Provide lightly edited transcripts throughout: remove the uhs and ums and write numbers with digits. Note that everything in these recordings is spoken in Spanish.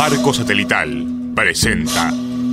Farco Satelital presenta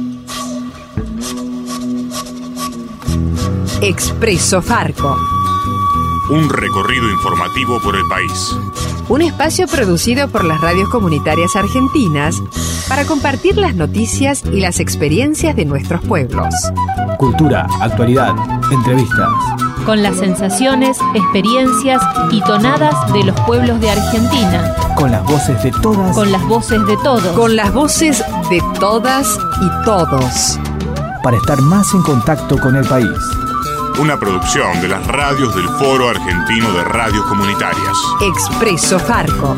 Expreso Farco. Un recorrido informativo por el país. Un espacio producido por las radios comunitarias argentinas para compartir las noticias y las experiencias de nuestros pueblos. Cultura, actualidad, entrevistas. Con las sensaciones, experiencias y tonadas de los pueblos de Argentina. Con las voces de todas. Con las voces de todos. Con las voces de todas y todos. Para estar más en contacto con el país. Una producción de las radios del Foro Argentino de Radios Comunitarias. Expreso Farco.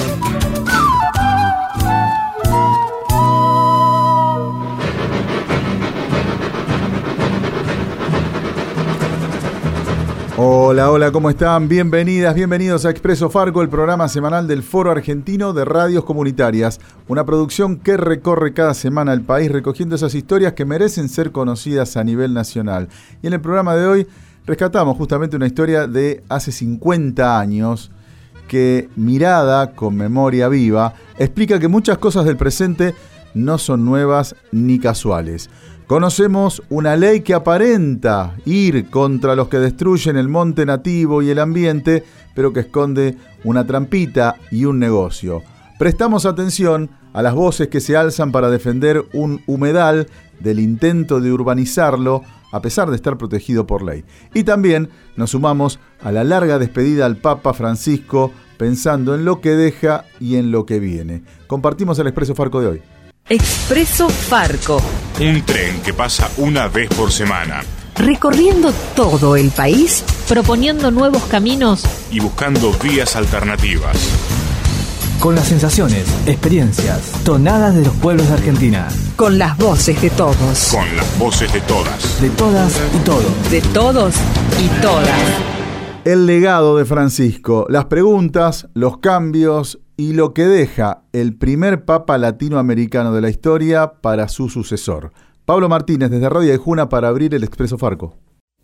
Hola, ¿cómo están? Bienvenidas, bienvenidos a Expreso Farco, el programa semanal del Foro Argentino de Radios Comunitarias. Una producción que recorre cada semana el país recogiendo esas historias que merecen ser conocidas a nivel nacional. Y en el programa de hoy rescatamos justamente una historia de hace 50 años que, mirada con memoria viva, explica que muchas cosas del presente no son nuevas ni casuales. Conocemos una ley que aparenta ir contra los que destruyen el monte nativo y el ambiente, pero que esconde una trampita y un negocio. Prestamos atención a las voces que se alzan para defender un humedal del intento de urbanizarlo, a pesar de estar protegido por ley. Y también nos sumamos a la larga despedida al Papa Francisco, pensando en lo que deja y en lo que viene. Compartimos el Expreso Farco de hoy. Expreso Farco. Un tren que pasa una vez por semana. Recorriendo todo el país. Proponiendo nuevos caminos. Y buscando vías alternativas. Con las sensaciones, experiencias, tonadas de los pueblos de Argentina. Con las voces de todos. Con las voces de todas. De todas y todos. De todos y todas. El legado de Francisco, las preguntas, los cambios y lo que deja el primer papa latinoamericano de la historia para su sucesor. Pablo Martínez desde Radio Aijuna para abrir el Expreso Farco.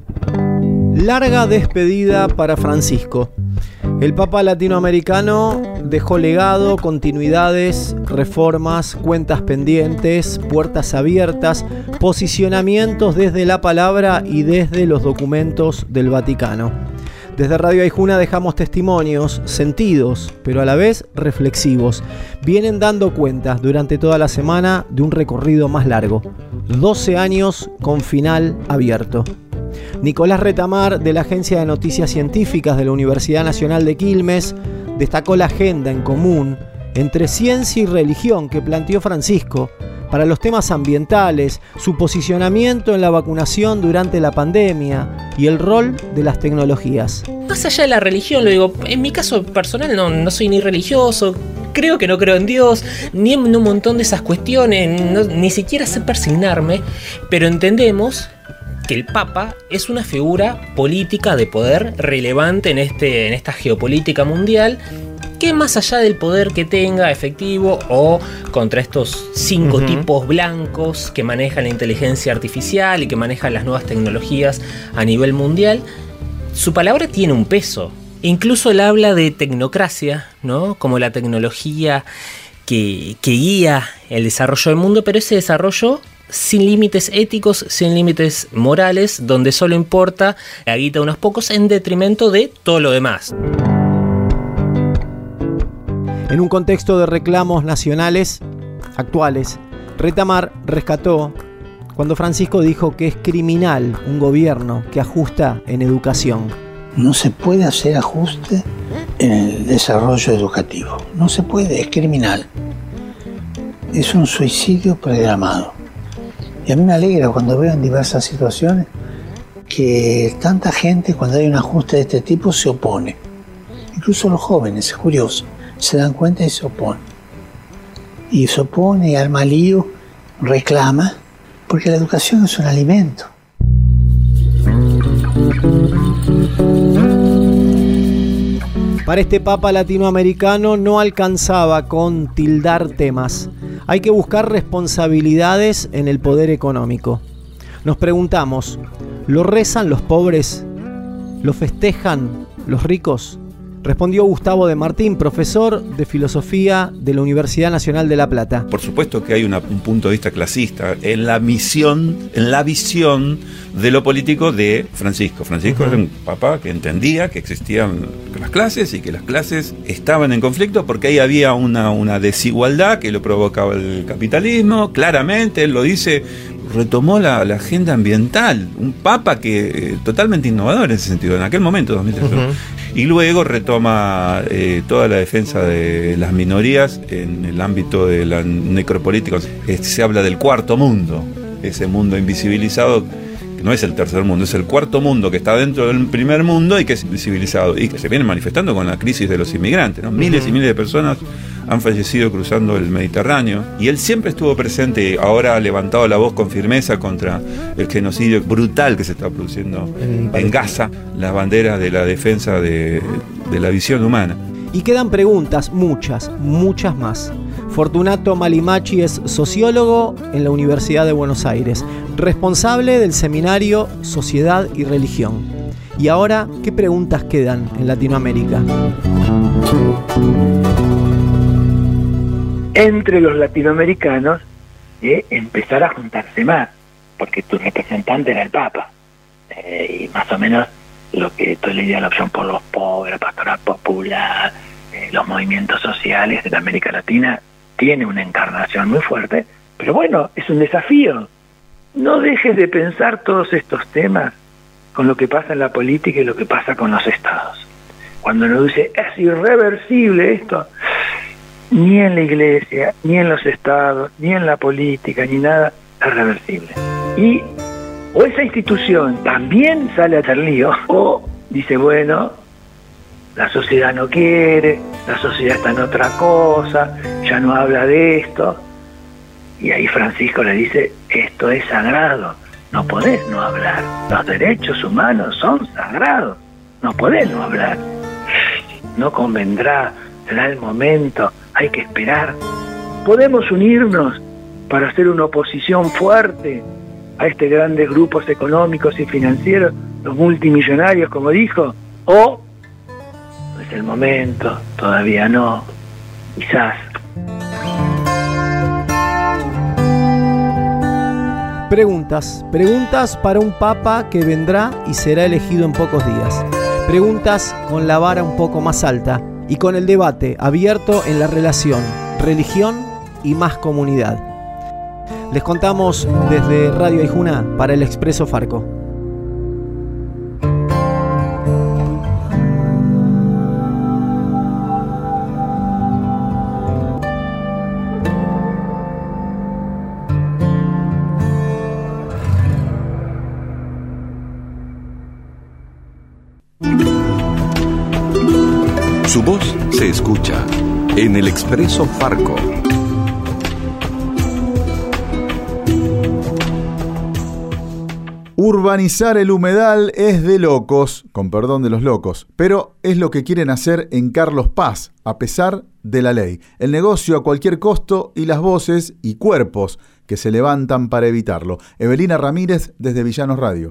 Larga despedida para Francisco. El papa latinoamericano dejó legado, continuidades, reformas, cuentas pendientes, puertas abiertas, posicionamientos desde la palabra y desde los documentos del Vaticano. Desde Radio Aijuna dejamos testimonios, sentidos, pero a la vez reflexivos. Vienen dando cuenta durante toda la semana de un recorrido más largo. 12 años con final abierto. Nicolás Retamar, de la Agencia de Noticias Científicas de la Universidad Nacional de Quilmes, destacó la agenda en común entre ciencia y religión que planteó Francisco para los temas ambientales, su posicionamiento en la vacunación durante la pandemia y el rol de las tecnologías. Más allá de la religión, lo digo, en mi caso personal no soy ni religioso, creo que no creo en Dios, ni en un montón de esas cuestiones, ni siquiera sé persignarme, pero entendemos que el Papa es una figura política de poder relevante en esta geopolítica mundial, que más allá del poder que tenga efectivo o contra estos 5 tipos blancos que manejan la inteligencia artificial y que manejan las nuevas tecnologías a nivel mundial, su palabra tiene un peso. Incluso él habla de tecnocracia, ¿no? Como la tecnología que guía el desarrollo del mundo, pero ese desarrollo sin límites éticos, sin límites morales, donde solo importa la guita de unos pocos en detrimento de todo lo demás. En un contexto de reclamos nacionales actuales, Retamar rescató cuando Francisco dijo que es criminal un gobierno que ajusta en educación. No se puede hacer ajuste en el desarrollo educativo. No se puede, es criminal. Es un suicidio programado. Y a mí me alegra cuando veo en diversas situaciones que tanta gente, cuando hay un ajuste de este tipo, se opone. Incluso los jóvenes, es curioso. Se dan cuenta y se oponen. Y se opone, y arma lío, reclama, porque la educación es un alimento. Para este Papa latinoamericano no alcanzaba con tildar temas. Hay que buscar responsabilidades en el poder económico. Nos preguntamos, ¿lo rezan los pobres? ¿Lo festejan los ricos? Respondió Gustavo de Martín, profesor de filosofía de la Universidad Nacional de La Plata. Por supuesto que hay un punto de vista clasista en la visión de lo político de Francisco. Francisco era un papá que entendía que existían las clases y que las clases estaban en conflicto porque ahí había una desigualdad que lo provocaba el capitalismo. Claramente, él lo dice, retomó la agenda ambiental. Un papa que totalmente innovador en ese sentido, en aquel momento, 2003. Y luego retoma toda la defensa de las minorías en el ámbito de la necropolítica. Se habla del cuarto mundo, ese mundo invisibilizado, que no es el tercer mundo, es el cuarto mundo que está dentro del primer mundo y que es invisibilizado y que se viene manifestando con la crisis de los inmigrantes, ¿no? Miles y miles de personas han fallecido cruzando el Mediterráneo y él siempre estuvo presente. Ahora ha levantado la voz con firmeza contra el genocidio brutal que se está produciendo en Gaza, la bandera de la defensa de la visión humana. Y quedan preguntas, muchas más. Fortunato Malimachi es sociólogo en la Universidad de Buenos Aires, responsable del seminario Sociedad y Religión. Y ahora, ¿qué preguntas quedan en Latinoamérica? Entre los latinoamericanos, empezar a juntarse más, porque tu representante era el Papa. Y más o menos lo que tú le dirías, la opción por los pobres, la pastoral popular, los movimientos sociales de la América Latina, tiene una encarnación muy fuerte, pero bueno, es un desafío. No dejes de pensar todos estos temas con lo que pasa en la política y lo que pasa con los estados. Cuando uno dice, es irreversible esto, ni en la iglesia, ni en los estados, ni en la política, ni nada, es reversible. Y o esa institución también sale a hacer lío, o dice, bueno, la sociedad no quiere, la sociedad está en otra cosa, ya no habla de esto. Y ahí Francisco le dice, esto es sagrado, no podés no hablar. Los derechos humanos son sagrados, no podés no hablar. No convendrá, será el momento, hay que esperar. Podemos unirnos para hacer una oposición fuerte a estos grandes grupos económicos y financieros, los multimillonarios, como dijo, o no es el momento, todavía no, quizás. Preguntas para un papa que vendrá y será elegido en pocos días. Preguntas con la vara un poco más alta y con el debate abierto en la relación religión y más comunidad. Les contamos desde Radio Aijuna para el Expreso Farco. Su voz se escucha en el Expreso Farco. Urbanizar el humedal es de locos, con perdón de los locos, pero es lo que quieren hacer en Carlos Paz, a pesar de la ley. El negocio a cualquier costo y las voces y cuerpos que se levantan para evitarlo. Evelina Ramírez desde Villanos Radio.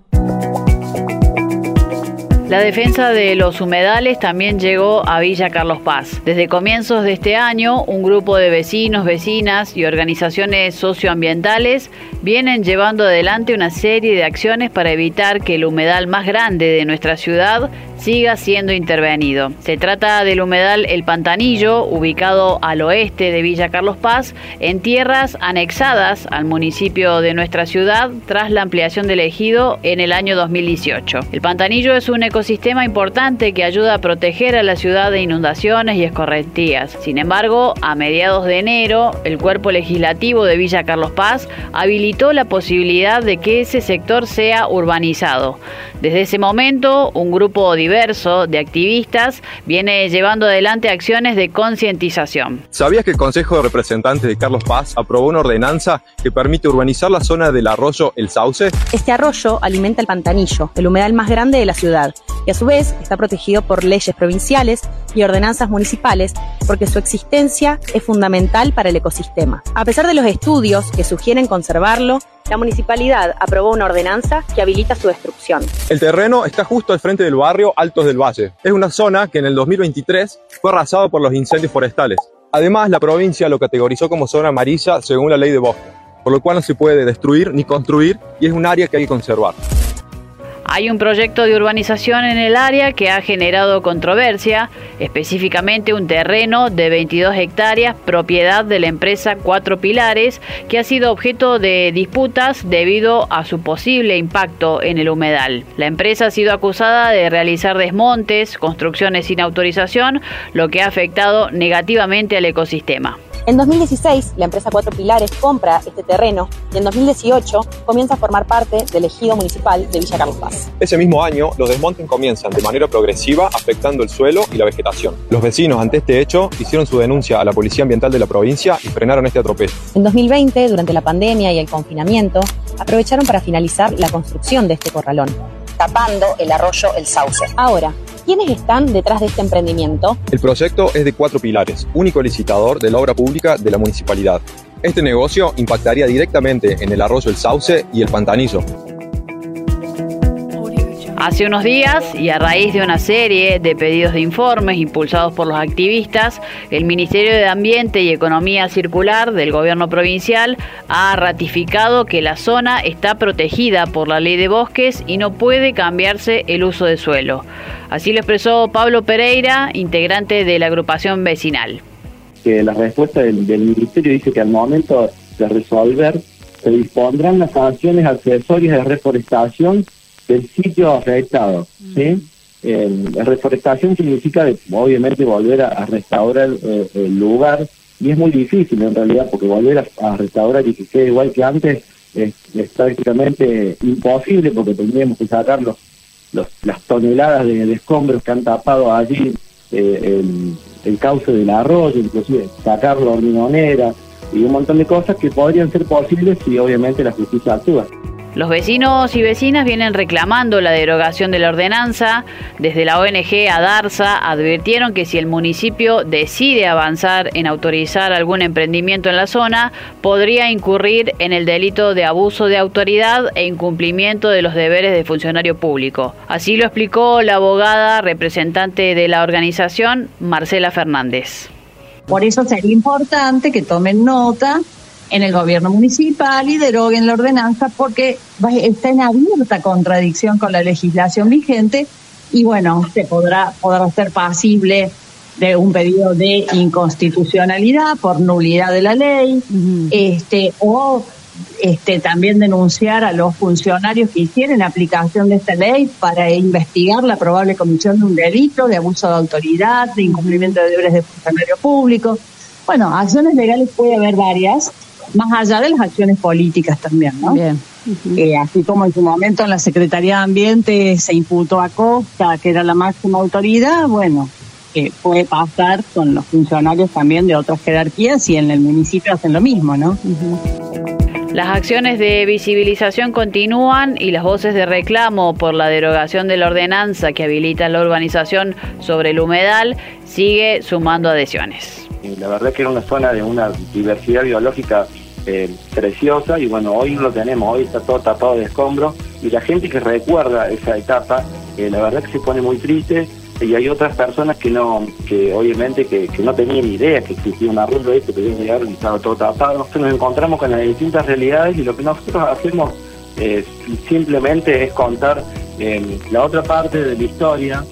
La defensa de los humedales también llegó a Villa Carlos Paz. Desde comienzos de este año, un grupo de vecinos, vecinas y organizaciones socioambientales vienen llevando adelante una serie de acciones para evitar que el humedal más grande de nuestra ciudad siga siendo intervenido. Se trata del humedal El Pantanillo, ubicado al oeste de Villa Carlos Paz, en tierras anexadas al municipio de nuestra ciudad tras la ampliación del ejido en el año 2018. El Pantanillo es un ecosistema importante que ayuda a proteger a la ciudad de inundaciones y escorrentías. Sin embargo, a mediados de enero, el cuerpo legislativo de Villa Carlos Paz habilitó la posibilidad de que ese sector sea urbanizado. Desde ese momento, un grupo diverso de activistas viene llevando adelante acciones de concientización. ¿Sabías que el Consejo de Representantes de Carlos Paz aprobó una ordenanza que permite urbanizar la zona del arroyo El Sauce? Este arroyo alimenta el Pantanillo, el humedal más grande de la ciudad, y a su vez está protegido por leyes provinciales y ordenanzas municipales porque su existencia es fundamental para el ecosistema. A pesar de los estudios que sugieren conservarlo, la municipalidad aprobó una ordenanza que habilita su destrucción. El terreno está justo al frente del barrio Altos del Valle. Es una zona que en el 2023 fue arrasada por los incendios forestales. Además, la provincia lo categorizó como zona amarilla según la ley de bosque, por lo cual no se puede destruir ni construir y es un área que hay que conservar. Hay un proyecto de urbanización en el área que ha generado controversia, específicamente un terreno de 22 hectáreas, propiedad de la empresa Cuatro Pilares, que ha sido objeto de disputas debido a su posible impacto en el humedal. La empresa ha sido acusada de realizar desmontes, construcciones sin autorización, lo que ha afectado negativamente al ecosistema. En 2016, la empresa Cuatro Pilares compra este terreno y en 2018 comienza a formar parte del ejido municipal de Villa Carlos Paz. Ese mismo año, los desmontes comienzan de manera progresiva, afectando el suelo y la vegetación. Los vecinos, ante este hecho, hicieron su denuncia a la Policía Ambiental de la provincia y frenaron este atropello. En 2020, durante la pandemia y el confinamiento, aprovecharon para finalizar la construcción de este corralón, tapando el arroyo El Sauce. Ahora, ¿quiénes están detrás de este emprendimiento? El proyecto es de Cuatro Pilares, único licitador de la obra pública de la municipalidad. Este negocio impactaría directamente en el arroyo El Sauce y el Pantanillo. Hace unos días, y a raíz de una serie de pedidos de informes impulsados por los activistas, el Ministerio de Ambiente y Economía Circular del Gobierno Provincial ha ratificado que la zona está protegida por la Ley de Bosques y no puede cambiarse el uso de suelo. Así lo expresó Pablo Pereira, integrante de la agrupación vecinal. Que la respuesta del Ministerio dice que al momento de resolver se dispondrán las sanciones accesorias de reforestación del sitio afectado, ¿sí? Reforestación significa, obviamente, volver a restaurar el lugar, y es muy difícil en realidad, porque volver a restaurar y que quede igual que antes es prácticamente imposible, porque tendríamos que sacar las toneladas de escombros que han tapado allí el cauce del arroyo, inclusive sacar la hormigonera y un montón de cosas que podrían ser posibles si obviamente la justicia actúa. Los vecinos y vecinas vienen reclamando la derogación de la ordenanza. Desde la ONG Adarsa advirtieron que si el municipio decide avanzar en autorizar algún emprendimiento en la zona, podría incurrir en el delito de abuso de autoridad e incumplimiento de los deberes de funcionario público. Así lo explicó la abogada representante de la organización, Marcela Fernández. Por eso sería importante que tomen nota en el gobierno municipal y deroguen la ordenanza, porque está en abierta contradicción con la legislación vigente y bueno, se podrá ser pasible de un pedido de inconstitucionalidad por nulidad de la ley, o también denunciar a los funcionarios que hicieron aplicación de esta ley para investigar la probable comisión de un delito de abuso de autoridad, de incumplimiento de deberes de funcionario público. Bueno, acciones legales puede haber varias, más allá de las acciones políticas también, ¿no? Bien. Así como en su momento en la Secretaría de Ambiente se imputó a Costa, que era la máxima autoridad, bueno, puede pasar con los funcionarios también de otras jerarquías y en el municipio hacen lo mismo, ¿no? Las acciones de visibilización continúan y las voces de reclamo por la derogación de la ordenanza que habilita la urbanización sobre el humedal sigue sumando adhesiones. La verdad que era una zona de una diversidad biológica preciosa y bueno, hoy no lo tenemos, hoy está todo tapado de escombros y la gente que recuerda esa etapa, la verdad que se pone muy triste y hay otras personas que obviamente que no tenían idea que existía un arroyo ahí, que podían llegar y estaba todo tapado. Entonces nos encontramos con las distintas realidades y lo que nosotros hacemos simplemente es contar la otra parte de la historia,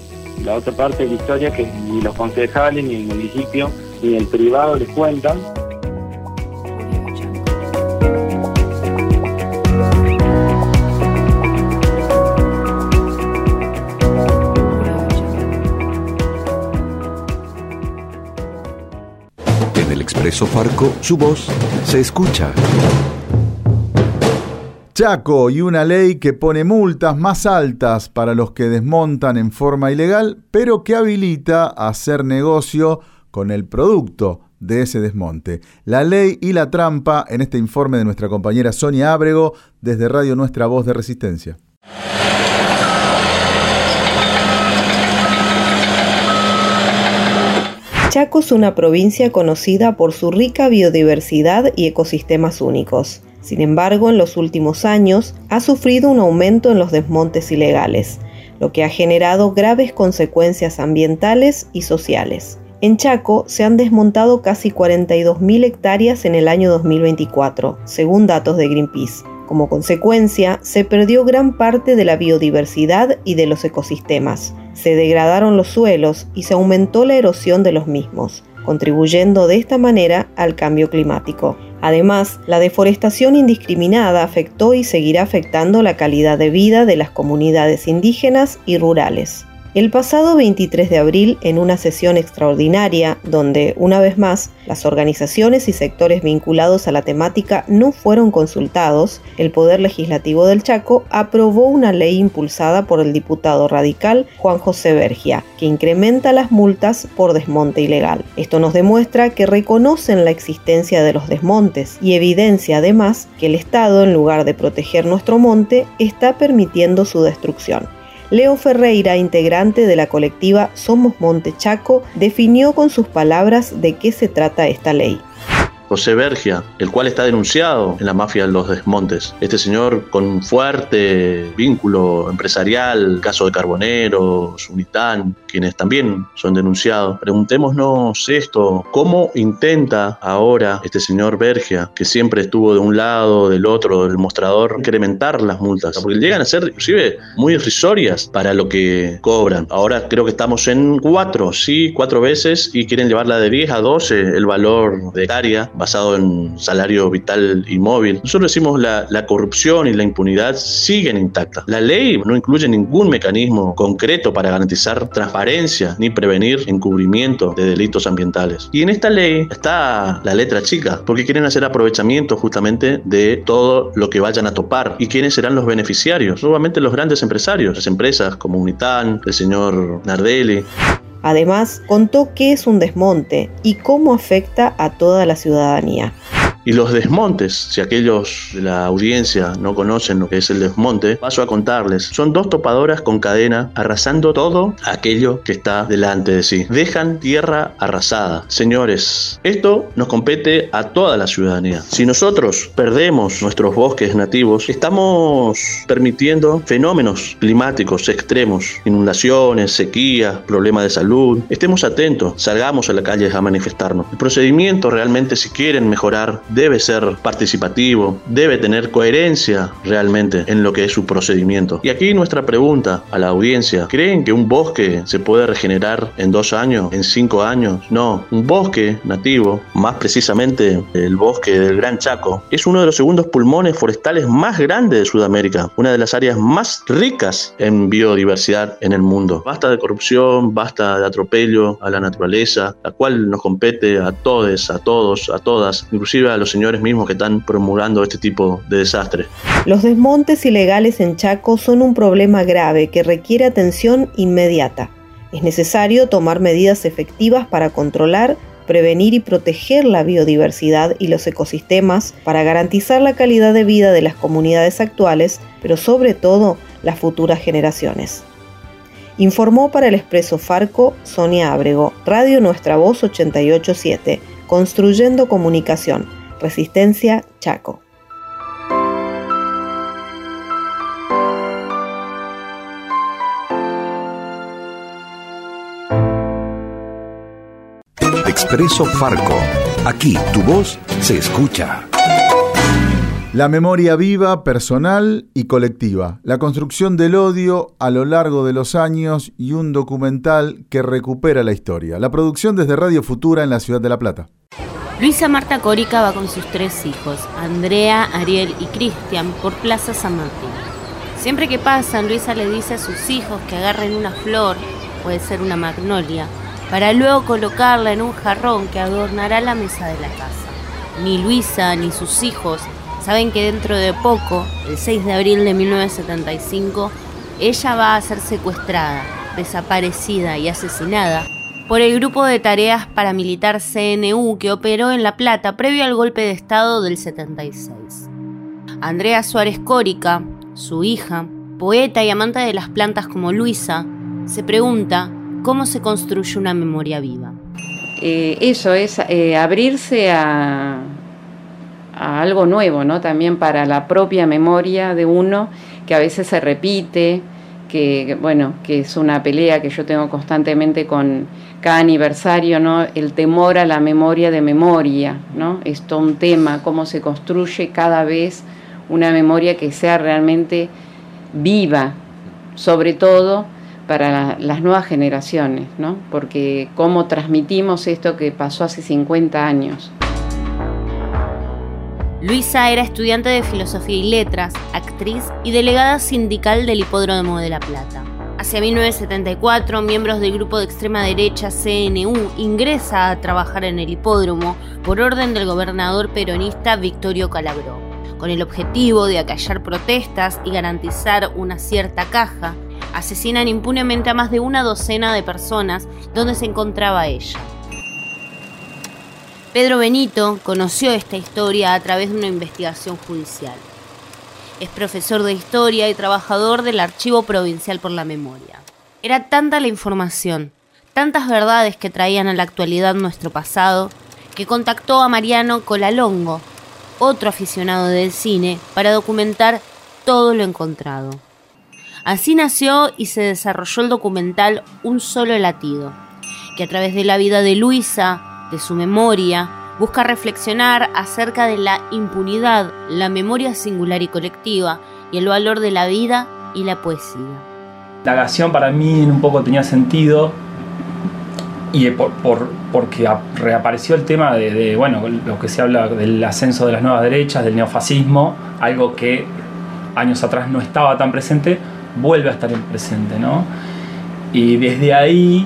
que ni los concejales, ni el municipio, ni el privado les cuentan. En el Expreso Farco, su voz se escucha. Chaco y una ley que pone multas más altas para los que desmontan en forma ilegal, pero que habilita a hacer negocio con el producto de ese desmonte. La ley y la trampa en este informe de nuestra compañera Sonia Ábrego desde Radio Nuestra Voz de Resistencia. Chaco es una provincia conocida por su rica biodiversidad y ecosistemas únicos. Sin embargo, en los últimos años ha sufrido un aumento en los desmontes ilegales, lo que ha generado graves consecuencias ambientales y sociales. En Chaco se han desmontado casi 42.000 hectáreas en el año 2024, según datos de Greenpeace. Como consecuencia, se perdió gran parte de la biodiversidad y de los ecosistemas. Se degradaron los suelos y se aumentó la erosión de los mismos, contribuyendo de esta manera al cambio climático. Además, la deforestación indiscriminada afectó y seguirá afectando la calidad de vida de las comunidades indígenas y rurales. El pasado 23 de abril, en una sesión extraordinaria, donde, una vez más, las organizaciones y sectores vinculados a la temática no fueron consultados, el Poder Legislativo del Chaco aprobó una ley impulsada por el diputado radical Juan José Bergia, que incrementa las multas por desmonte ilegal. Esto nos demuestra que reconocen la existencia de los desmontes y evidencia además que el Estado, en lugar de proteger nuestro monte, está permitiendo su destrucción. Leo Ferreira, integrante de la colectiva Somos Monte Chaco, definió con sus palabras de qué se trata esta ley. José Bergia, el cual está denunciado en la mafia de los desmontes. Este señor con un fuerte vínculo empresarial, caso de Carboneros, Unitán, quienes también son denunciados. Preguntémonos esto, ¿cómo intenta ahora este señor Bergia, que siempre estuvo de un lado, del otro, del mostrador, incrementar las multas? Porque llegan a ser inclusive muy irrisorias para lo que cobran. Ahora creo que estamos en 4 veces y quieren llevarla de 10 a 12 el valor de hectárea, basado en salario vital y móvil. Nosotros decimos la corrupción y la impunidad siguen intactas. La ley no incluye ningún mecanismo concreto para garantizar transparencia ni prevenir encubrimiento de delitos ambientales. Y en esta ley está la letra chica, porque quieren hacer aprovechamiento justamente de todo lo que vayan a topar. ¿Y quiénes serán los beneficiarios? Nuevamente los grandes empresarios, las empresas como Unitán, el señor Nardelli. Además, contó qué es un desmonte y cómo afecta a toda la ciudadanía. Y los desmontes, si aquellos de la audiencia no conocen lo que es el desmonte, paso a contarles. Son 2 topadoras con cadena arrasando todo aquello que está delante de sí. Dejan tierra arrasada. Señores, esto nos compete a toda la ciudadanía. Si nosotros perdemos nuestros bosques nativos, estamos permitiendo fenómenos climáticos extremos, inundaciones, sequías, problemas de salud. Estemos atentos, salgamos a la calle a manifestarnos. El procedimiento realmente, si quieren mejorar, debe ser participativo, debe tener coherencia realmente en lo que es su procedimiento. Y aquí nuestra pregunta a la audiencia: ¿creen que un bosque se puede regenerar en 2 años, en 5 años? No, un bosque nativo, más precisamente el bosque del Gran Chaco, es uno de los segundos pulmones forestales más grandes de Sudamérica, una de las áreas más ricas en biodiversidad en el mundo. Basta de corrupción, basta de atropello a la naturaleza, la cual nos compete a todos, a todas, inclusive a los señores mismos que están promulgando este tipo de desastres. Los desmontes ilegales en Chaco son un problema grave que requiere atención inmediata. Es necesario tomar medidas efectivas para controlar, prevenir y proteger la biodiversidad y los ecosistemas para garantizar la calidad de vida de las comunidades actuales, pero sobre todo las futuras generaciones. Informó para el Expreso Farco Sonia Ábrego, Radio Nuestra Voz 88.7, Construyendo Comunicación, Resistencia Chaco. Expreso Farco. Aquí tu voz se escucha. La memoria viva, personal y colectiva. La construcción del odio a lo largo de los años y un documental que recupera la historia. La producción desde Radio Futura en la ciudad de La Plata. Luisa Marta Córica va con sus 3 hijos, Andrea, Ariel y Cristian, por Plaza San Martín. Siempre que pasan, Luisa le dice a sus hijos que agarren una flor, puede ser una magnolia, para luego colocarla en un jarrón que adornará la mesa de la casa. Ni Luisa ni sus hijos saben que dentro de poco, el 6 de abril de 1975, ella va a ser secuestrada, desaparecida y asesinada por el grupo de tareas paramilitar CNU que operó en La Plata previo al golpe de Estado del 76. Andrea Suárez Córica, su hija, poeta y amante de las plantas como Luisa, se pregunta cómo se construye una memoria viva. eso es abrirse a algo nuevo, ¿no? También para la propia memoria de uno, que a veces se repite, que es una pelea que yo tengo constantemente con cada aniversario, ¿no? El temor a la memoria de memoria, ¿no? Es todo un tema, cómo se construye cada vez una memoria que sea realmente viva, sobre todo para las nuevas generaciones, ¿no? Porque cómo transmitimos esto que pasó hace 50 años. Luisa era estudiante de Filosofía y Letras, actriz y delegada sindical del Hipódromo de La Plata. Hacia 1974, miembros del grupo de extrema derecha CNU ingresa a trabajar en el hipódromo por orden del gobernador peronista Victorio Calabró, con el objetivo de acallar protestas y garantizar una cierta caja. Asesinan impunemente a más de una docena de personas donde se encontraba ella. Pedro Benito conoció esta historia a través de una investigación judicial. Es profesor de historia y trabajador del Archivo Provincial por la Memoria. Era tanta la información, tantas verdades que traían a la actualidad nuestro pasado, que contactó a Mariano Colalongo, otro aficionado del cine, para documentar todo lo encontrado. Así nació y se desarrolló el documental Un Solo Latido, que a través de la vida de Luisa, de su memoria, busca reflexionar acerca de la impunidad, la memoria singular y colectiva y el valor de la vida y la poesía. La indagación para mí un poco tenía sentido y porque reapareció el tema de lo que se habla del ascenso de las nuevas derechas, del neofascismo, algo que años atrás no estaba tan presente, vuelve a estar presente, ¿no? Y desde ahí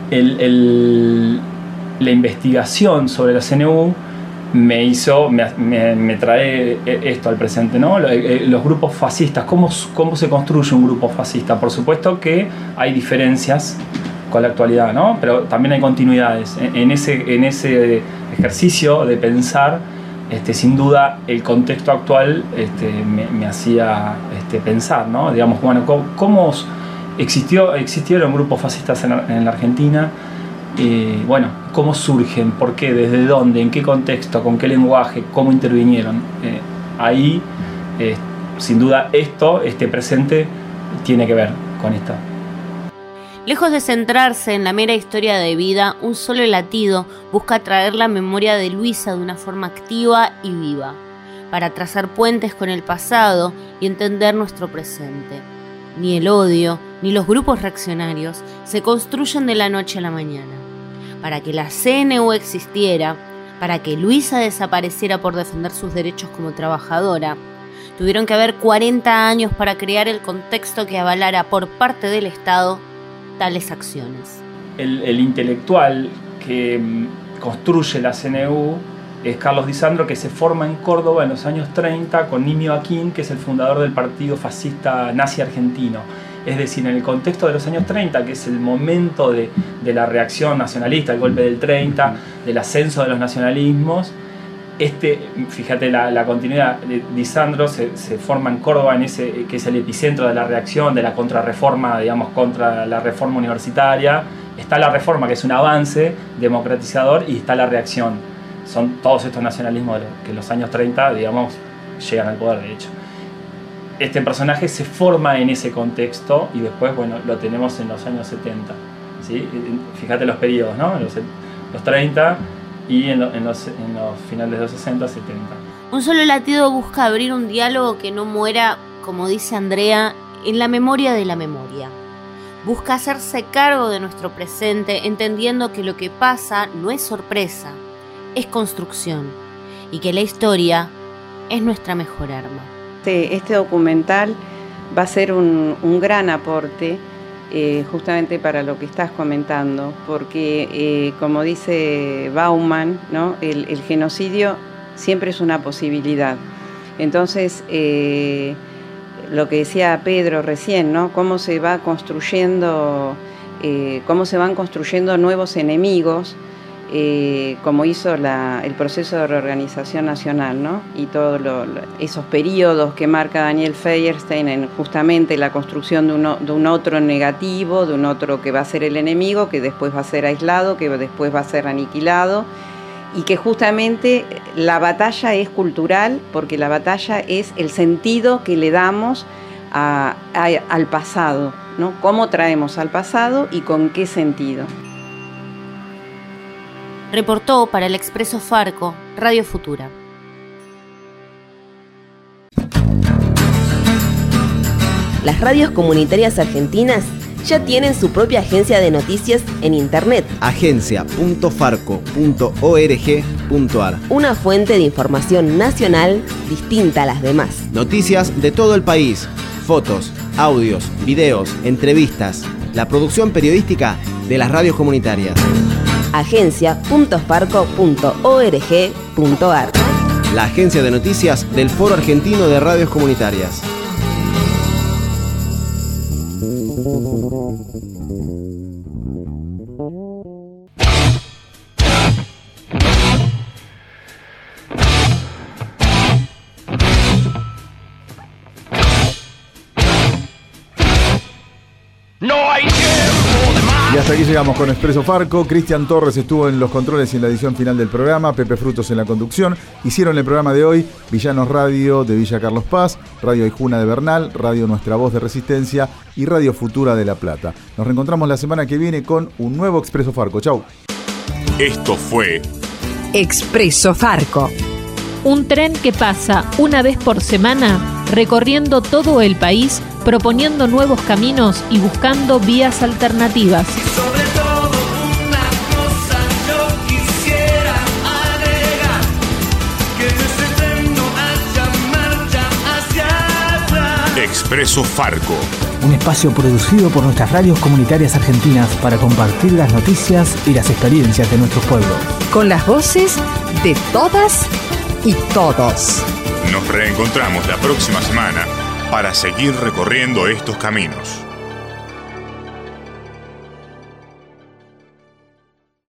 la investigación sobre la CNU me trae esto al presente, ¿no? Los grupos fascistas, ¿cómo se construye un grupo fascista? Por supuesto que hay diferencias con la actualidad, ¿no? Pero también hay continuidades. En ese ejercicio de pensar, sin duda el contexto actual me hacía pensar, ¿no? Digamos, ¿cómo existieron grupos fascistas en la Argentina? ¿Cómo surgen? ¿Por qué? ¿Desde dónde? ¿En qué contexto? ¿Con qué lenguaje? ¿Cómo intervinieron? Ahí, sin duda, este presente tiene que ver con esto. Lejos de centrarse en la mera historia de vida, Un Solo Latido busca traer la memoria de Luisa de una forma activa y viva, para trazar puentes con el pasado y entender nuestro presente. Ni el odio, ni los grupos reaccionarios se construyen de la noche a la mañana. Para que la CNU existiera, para que Luisa desapareciera por defender sus derechos como trabajadora, tuvieron que haber 40 años para crear el contexto que avalara por parte del Estado tales acciones. El intelectual que construye la CNU es Carlos Di Sandro, que se forma en Córdoba en los años 30 con Nimio Aquín, que es el fundador del partido fascista nazi argentino. Es decir, en el contexto de los años 30, que es el momento de la reacción nacionalista, el golpe del 30, del ascenso de los nacionalismos, fíjate la continuidad, Di Sandro se forma en Córdoba, que es el epicentro de la reacción, de la contrarreforma, digamos, contra la reforma universitaria. Está la reforma, que es un avance democratizador, y está la reacción. Son todos estos nacionalismos que en los años 30, digamos, llegan al poder, de hecho. Este personaje se forma en ese contexto y después, lo tenemos en los años 70. ¿Sí? Fíjate los periodos, ¿no? Los 30 y en los finales de los 60, 70. Un Solo Latido busca abrir un diálogo que no muera, como dice Andrea, en la memoria de la memoria. Busca hacerse cargo de nuestro presente, entendiendo que lo que pasa no es sorpresa, es construcción, y que la historia es nuestra mejor arma. Este documental va a ser un gran aporte justamente para lo que estás comentando, porque como dice Bauman, ¿no? el genocidio siempre es una posibilidad. Entonces, lo que decía Pedro recién, ¿no? Cómo se va construyendo, cómo se van construyendo nuevos enemigos como hizo el proceso de reorganización nacional, ¿no? Y todos esos periodos que marca Daniel Feuerstein en justamente la construcción de un otro negativo, de un otro que va a ser el enemigo, que después va a ser aislado, que después va a ser aniquilado, y que justamente la batalla es cultural, porque la batalla es el sentido que le damos al pasado, ¿no? Cómo traemos al pasado y con qué sentido. Reportó para el Expreso Farco, Radio Futura. Las radios comunitarias argentinas ya tienen su propia agencia de noticias en internet. agencia.farco.org.ar. Una fuente de información nacional distinta a las demás. Noticias de todo el país, fotos, audios, videos, entrevistas, la producción periodística de las radios comunitarias. agencia.farco.org.ar. La agencia de noticias del Foro Argentino de Radios Comunitarias. Y hasta aquí llegamos con Expreso Farco. Cristian Torres estuvo en los controles y en la edición final del programa, Pepe Frutos en la conducción. Hicieron el programa de hoy Villanos Radio de Villa Carlos Paz, Radio Aijuna de Bernal, Radio Nuestra Voz de Resistencia y Radio Futura de La Plata. Nos reencontramos la semana que viene con un nuevo Expreso Farco. Chau. Esto fue Expreso Farco. Un tren que pasa una vez por semana recorriendo todo el país, proponiendo nuevos caminos y buscando vías alternativas. Sobre todo una cosa yo quisiera agregar, que en este tren no haya marcha hacia atrás. Expreso Farco. Un espacio producido por nuestras radios comunitarias argentinas para compartir las noticias y las experiencias de nuestros pueblos. Con las voces de todas y todos. Nos reencontramos la próxima semana para seguir recorriendo estos caminos.